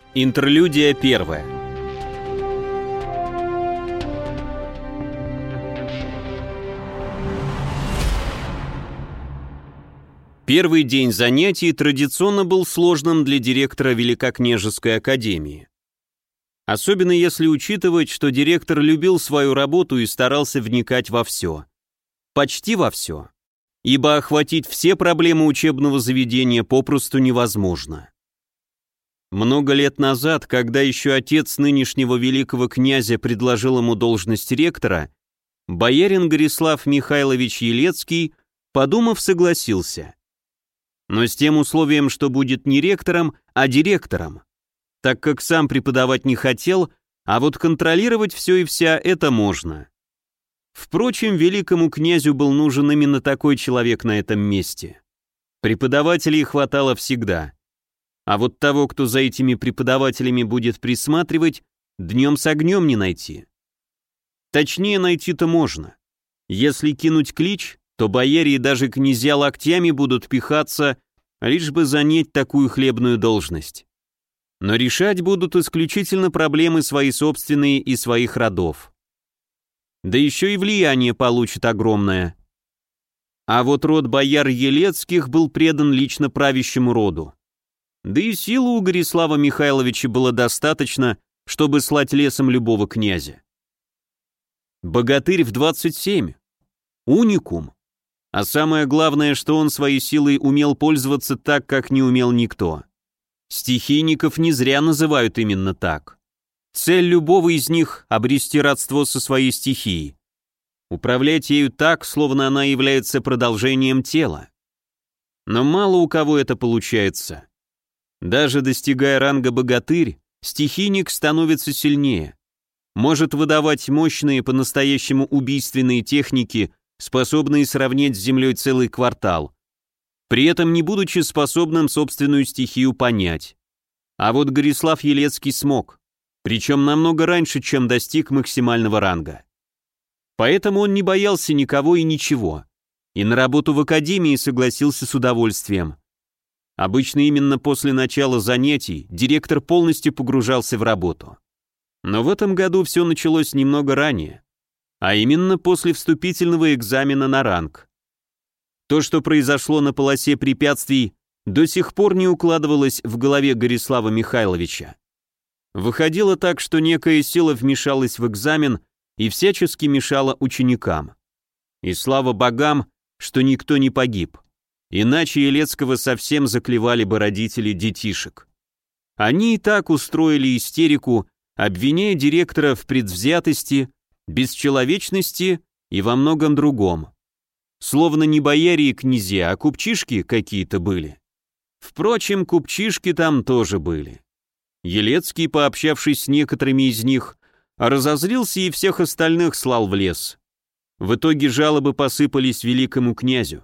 Интерлюдия первая. Первый день занятий традиционно был сложным для директора Великокняжеской академии. Особенно если учитывать, что директор любил свою работу и старался вникать во все. Почти во все. Ибо охватить все проблемы учебного заведения попросту невозможно. Много лет назад, когда еще отец нынешнего великого князя предложил ему должность ректора, боярин Горислав Михайлович Елецкий, подумав, согласился. Но с тем условием, что будет не ректором, а директором, так как сам преподавать не хотел, а вот контролировать все и вся это можно. Впрочем, великому князю был нужен именно такой человек на этом месте. Преподавателей хватало всегда. А вот того, кто за этими преподавателями будет присматривать, днем с огнем не найти. Точнее, найти-то можно. Если кинуть клич, то бояре и даже князья локтями будут пихаться, лишь бы занять такую хлебную должность. Но решать будут исключительно проблемы свои собственные и своих родов. Да еще и влияние получит огромное. А вот род бояр Елецких был предан лично правящему роду. Да и силы у Горислава Михайловича было достаточно, чтобы слать лесом любого князя. Богатырь в 27. Уникум. А самое главное, что он своей силой умел пользоваться так, как не умел никто. Стихийников не зря называют именно так. Цель любого из них — обрести родство со своей стихией. Управлять ею так, словно она является продолжением тела. Но мало у кого это получается. Даже достигая ранга богатырь, стихийник становится сильнее. Может выдавать мощные, по-настоящему убийственные техники, способные сравнять с землей целый квартал, при этом не будучи способным собственную стихию понять. А вот Горислав Елецкий смог, причем намного раньше, чем достиг максимального ранга. Поэтому он не боялся никого и ничего, и на работу в академии согласился с удовольствием. Обычно именно после начала занятий директор полностью погружался в работу. Но в этом году все началось немного ранее, а именно после вступительного экзамена на ранг. То, что произошло на полосе препятствий, до сих пор не укладывалось в голове Горислава Михайловича. Выходило так, что некая сила вмешалась в экзамен и всячески мешала ученикам. И слава богам, что никто не погиб. Иначе Елецкого совсем заклевали бы родители детишек. Они и так устроили истерику, обвиняя директора в предвзятости, бесчеловечности и во многом другом. Словно не бояре и князья, а купчишки какие-то были. Впрочем, купчишки там тоже были. Елецкий, пообщавшись с некоторыми из них, разозлился и всех остальных слал в лес. В итоге жалобы посыпались великому князю.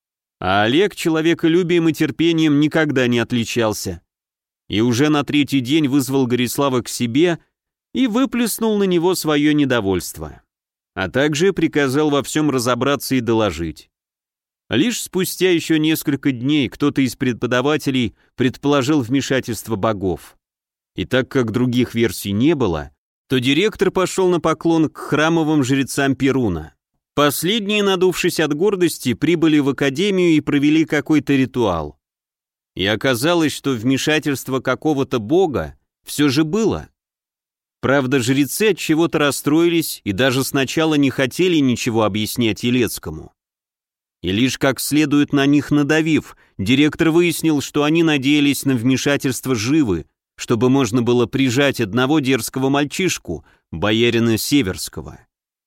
А Олег человеколюбием и терпением никогда не отличался. И уже на третий день вызвал Горислава к себе и выплеснул на него свое недовольство. А также приказал во всем разобраться и доложить. Лишь спустя еще несколько дней кто-то из преподавателей предположил вмешательство богов. И так как других версий не было, то директор пошел на поклон к храмовым жрецам Перуна. Последние, надувшись от гордости, прибыли в академию и провели какой-то ритуал. И оказалось, что вмешательство какого-то бога все же было. Правда, жрецы от чего-то расстроились и даже сначала не хотели ничего объяснять Елецкому. И лишь как следует на них надавив, директор выяснил, что они надеялись на вмешательство Живы, чтобы можно было прижать одного дерзкого мальчишку, боярина Северского.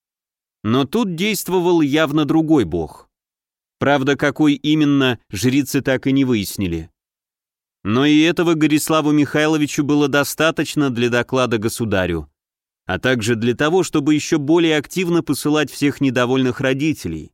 Но тут действовал явно другой бог. Правда, какой именно, жрицы так и не выяснили. Но и этого Гориславу Михайловичу было достаточно для доклада государю, а также для того, чтобы еще более активно посылать всех недовольных родителей.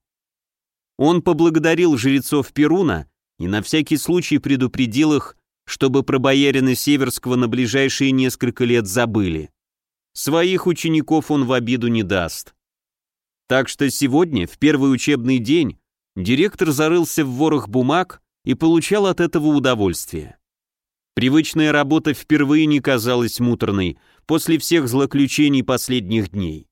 Он поблагодарил жрецов Перуна и на всякий случай предупредил их, чтобы про боярина Северского на ближайшие несколько лет забыли. Своих учеников он в обиду не даст. Так что сегодня, в первый учебный день, директор зарылся в ворох бумаг и получал от этого удовольствие. Привычная работа впервые не казалась муторной после всех злоключений последних дней.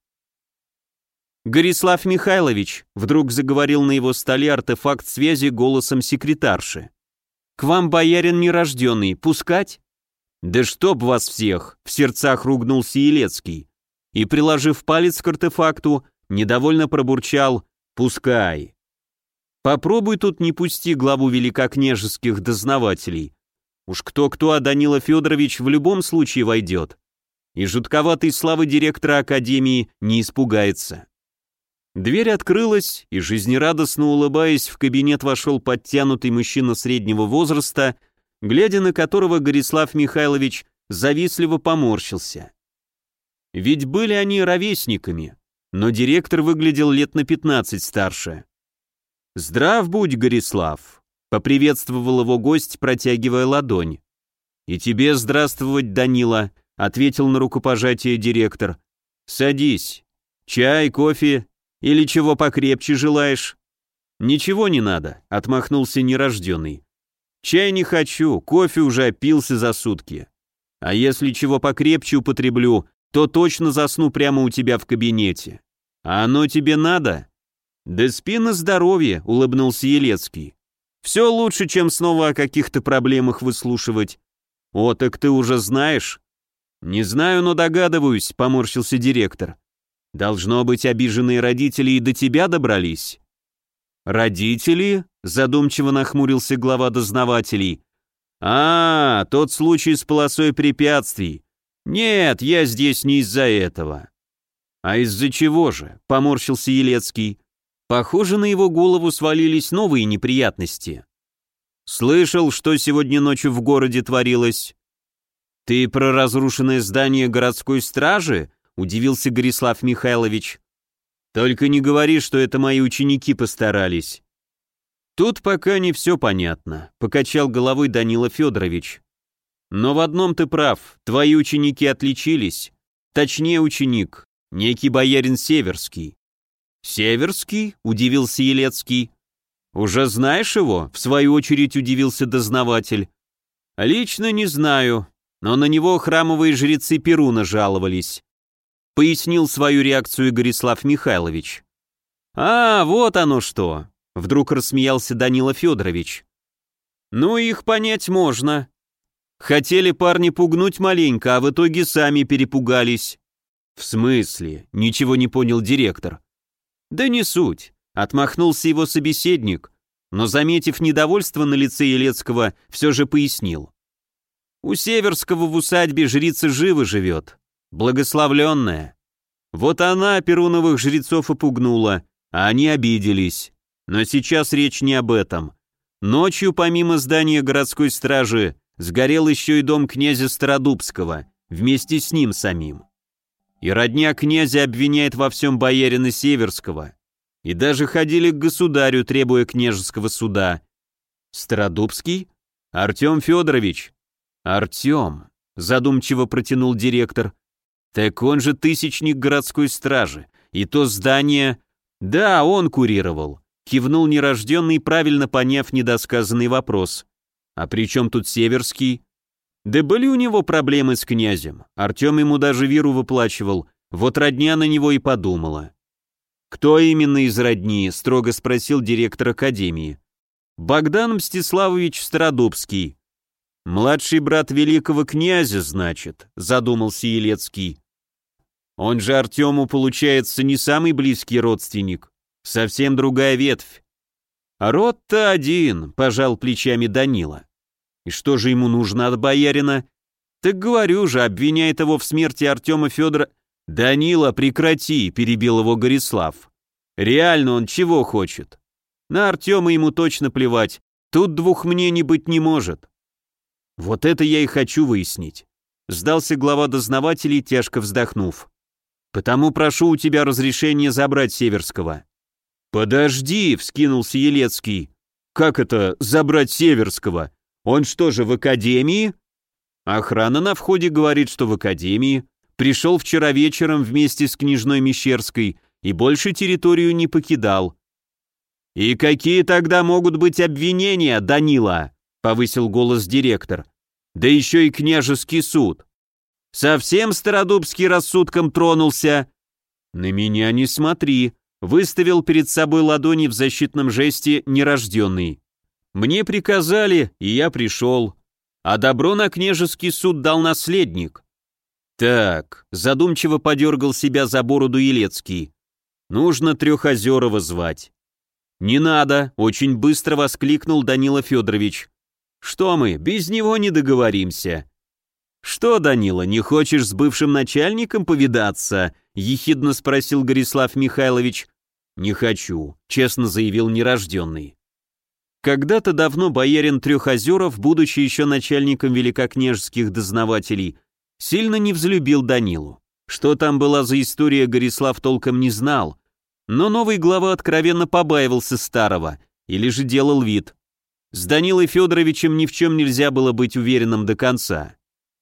«Горислав Михайлович», — вдруг заговорил на его столе артефакт связи голосом секретарши. «К вам боярин нерожденный, пускать?» «Да чтоб вас всех!» — в сердцах ругнулся Елецкий. И, приложив палец к артефакту, недовольно пробурчал «Пускай». Попробуй тут не пусти главу великокняжеских дознавателей. Уж кто-кто, а Данила Федорович в любом случае войдет. И жутковатой славы директора академии не испугается. Дверь открылась, и, жизнерадостно улыбаясь, в кабинет вошел подтянутый мужчина среднего возраста, глядя на которого Горислав Михайлович завистливо поморщился. Ведь были они ровесниками, но директор выглядел лет на 15 старше. «Здрав будь, Горислав», — поприветствовал его гость, протягивая ладонь. «И тебе здравствовать, Данила», — ответил на рукопожатие директор. «Садись. Чай, кофе или чего покрепче желаешь?» «Ничего не надо», — отмахнулся нерожденный. «Чай не хочу, кофе уже опился за сутки. А если чего покрепче употреблю, то точно засну прямо у тебя в кабинете. А оно тебе надо?» «Да спи на здоровье», — улыбнулся Елецкий. «Все лучше, чем снова о каких-то проблемах выслушивать». «О, так ты уже знаешь?» «Не знаю, но догадываюсь», — поморщился директор. «Должно быть, обиженные родители и до тебя добрались». «Родители?» — задумчиво нахмурился глава дознавателей. «А, тот случай с полосой препятствий. Нет, я здесь не из-за этого». «А из-за чего же?» — поморщился Елецкий. Похоже, на его голову свалились новые неприятности. «Слышал, что сегодня ночью в городе творилось?» «Ты про разрушенное здание городской стражи?» — удивился Горислав Михайлович. «Только не говори, что это мои ученики постарались». «Тут пока не все понятно», — покачал головой Данила Федорович. «Но в одном ты прав, твои ученики отличились. Точнее, ученик, некий боярин Северский». «Северский?» — удивился Елецкий. «Уже знаешь его?» — в свою очередь удивился дознаватель. «Лично не знаю, но на него храмовые жрецы Перуна жаловались», — пояснил свою реакцию Горислав Михайлович. «А, вот оно что!» — вдруг рассмеялся Данила Федорович. «Ну, их понять можно. Хотели парни пугнуть маленько, а в итоге сами перепугались». «В смысле?» — ничего не понял директор. «Да не суть», — отмахнулся его собеседник, но, заметив недовольство на лице Елецкого, все же пояснил. «У Северского в усадьбе жрица живо живет, благословленная. Вот она перуновых жрецов и пугнула, а они обиделись. Но сейчас речь не об этом. Ночью, помимо здания городской стражи, сгорел еще и дом князя Стародубского, вместе с ним самим. И родня князя обвиняет во всем боярина Северского. И даже ходили к государю, требуя княжеского суда. Стародубский? Артем Федорович. Артем, задумчиво протянул директор. Так он же тысячник городской стражи. И то здание... Да, он курировал. Кивнул нерожденный, правильно поняв недосказанный вопрос. А при чем тут Северский? Да были у него проблемы с князем. Артем ему даже виру выплачивал. Вот родня на него и подумала. «Кто именно из родни?» — строго спросил директор академии. «Богдан Мстиславович Стародубский». «Младший брат великого князя, значит», — задумался Елецкий. «Он же Артему, получается, не самый близкий родственник. Совсем другая ветвь». «А род-то один», — пожал плечами Данила. «И что же ему нужно от боярина?» «Так говорю же, обвиняет его в смерти Артема Федора...» «Данила, прекрати», — перебил его Горислав. «Реально он чего хочет? На Артема ему точно плевать, тут двух мнений быть не может». «Вот это я и хочу выяснить», — сдался глава дознавателей, тяжко вздохнув. «Потому прошу у тебя разрешения забрать Северского». «Подожди», — вскинулся Елецкий. «Как это забрать Северского? Он что же, в академии?» «Охрана на входе говорит, что в академии. Пришел вчера вечером вместе с княжной Мещерской и больше территорию не покидал». «И какие тогда могут быть обвинения, Данила?» — повысил голос директор. Да еще и княжеский суд. Совсем Стародубский рассудком тронулся. На меня не смотри, выставил перед собой ладони в защитном жесте нерожденный. Мне приказали, и я пришел. А добро на княжеский суд дал наследник. Так, задумчиво подергал себя за бороду Елецкий. Нужно Трехозерова звать. Не надо, очень быстро воскликнул Данила Федорович. Что мы, без него не договоримся. Что, Данила, не хочешь с бывшим начальником повидаться? Ехидно спросил Горислав Михайлович. Не хочу, честно заявил нерожденный. Когда-то давно боярин Трехозеров, будучи еще начальником великокняжеских дознавателей, сильно не взлюбил Данилу. Что там была за история, Горислав толком не знал, но новый глава откровенно побаивался старого, или же делал вид. С Данилой Федоровичем ни в чем нельзя было быть уверенным до конца.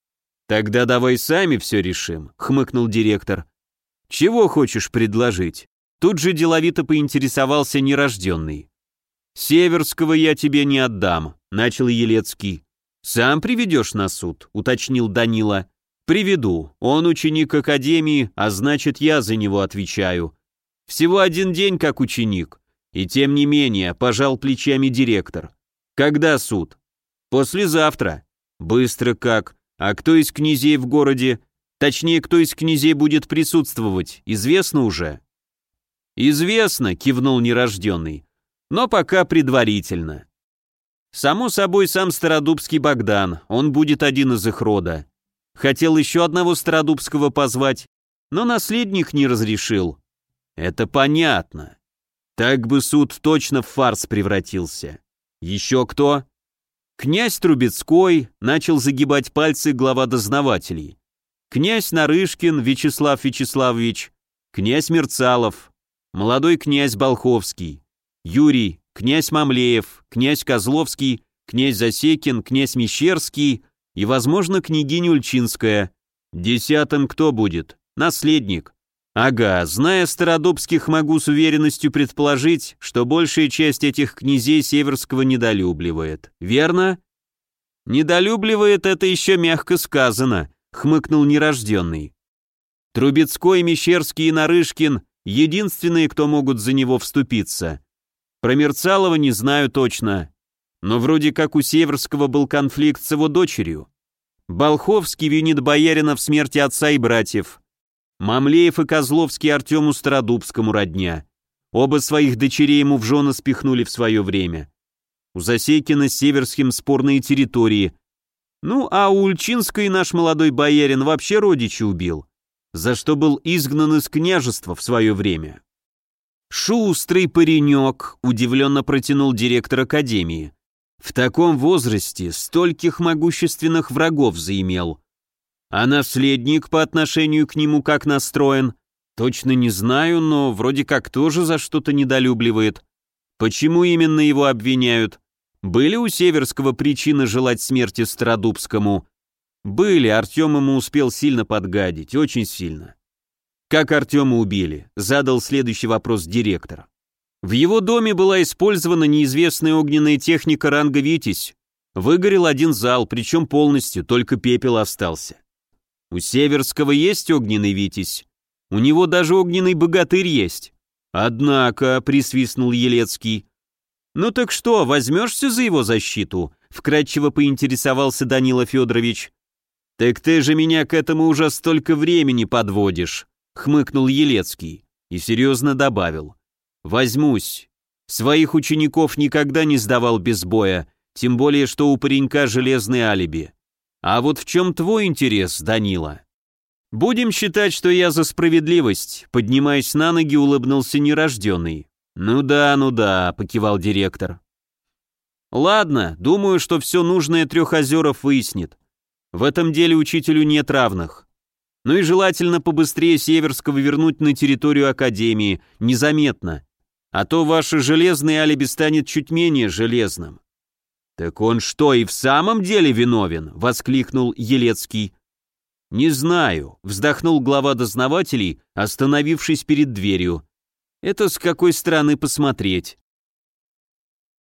«Тогда давай сами все решим», — хмыкнул директор. «Чего хочешь предложить?» Тут же деловито поинтересовался нерожденный. «Северского я тебе не отдам», — начал Елецкий. «Сам приведешь на суд», — уточнил Данила. «Приведу. Он ученик академии, а значит, я за него отвечаю. Всего один день как ученик. И тем не менее, пожал плечами директор. Когда суд? Послезавтра. Быстро как? А кто из князей в городе? Точнее, кто из князей будет присутствовать, известно уже?» «Известно», — кивнул нерожденный. «Но пока предварительно. Само собой, сам Стародубский Богдан, он будет один из их рода. Хотел еще одного Стародубского позвать, но наследник не разрешил. Это понятно. Так бы суд точно в фарс превратился. Еще кто?» Князь Трубецкой, начал загибать пальцы глава дознавателей. Князь Нарышкин Вячеслав Вячеславович, князь Мерцалов, молодой князь Болховский, Юрий, князь Мамлеев, князь Козловский, князь Засекин, князь Мещерский и, возможно, княгиня Ульчинская. 10-м кто будет? Наследник. Ага, зная Стародубских, могу с уверенностью предположить, что большая часть этих князей Северского недолюбливает. Верно? Недолюбливает — это еще мягко сказано, хмыкнул нерожденный. Трубецкой, Мещерский и Нарышкин — единственные, кто могут за него вступиться. Про Мерцалова не знаю точно, но вроде как у Северского был конфликт с его дочерью. Болховский винит боярина в смерти отца и братьев. Мамлеев и Козловский Артему Стародубскому родня. Оба своих дочерей ему в жены спихнули в свое время. У Засекина с Северским спорные территории. Ну, а у Ульчинской наш молодой боярин вообще родича убил, за что был изгнан из княжества в свое время. «Шустрый паренек», — удивленно протянул директор академии. «В таком возрасте стольких могущественных врагов заимел. А наследник по отношению к нему как настроен? Точно не знаю, но вроде как тоже за что-то недолюбливает. Почему именно его обвиняют? Были у Северского причины желать смерти Стародубскому?» «Были, Артем ему успел сильно подгадить, очень сильно». «Как Артема убили?» — задал следующий вопрос директор. «В его доме была использована неизвестная огненная техника ранга «Витязь». Выгорел один зал, причем полностью, только пепел остался. У Северского есть огненный «Витязь». У него даже огненный богатырь есть. Однако, присвистнул Елецкий. «Ну так что, возьмешься за его защиту?» — вкратчиво поинтересовался Данила Федорович. «Так ты же меня к этому уже столько времени подводишь», — хмыкнул Елецкий и серьезно добавил. «Возьмусь. Своих учеников никогда не сдавал без боя, тем более, что у паренька железное алиби. А вот в чем твой интерес, Данила?» «Будем считать, что я за справедливость», — поднимаясь на ноги, улыбнулся нерожденный. Ну да», — покивал директор. «Ладно, думаю, что все нужное Трехозеров выяснит. В этом деле учителю нет равных. Ну и желательно побыстрее Северского вернуть на территорию академии, незаметно. А то ваше железное алиби станет чуть менее железным». «Так он что, и в самом деле виновен?» — воскликнул Елецкий. «Не знаю», — вздохнул глава дознавателей, остановившись перед дверью. «Это с какой стороны посмотреть?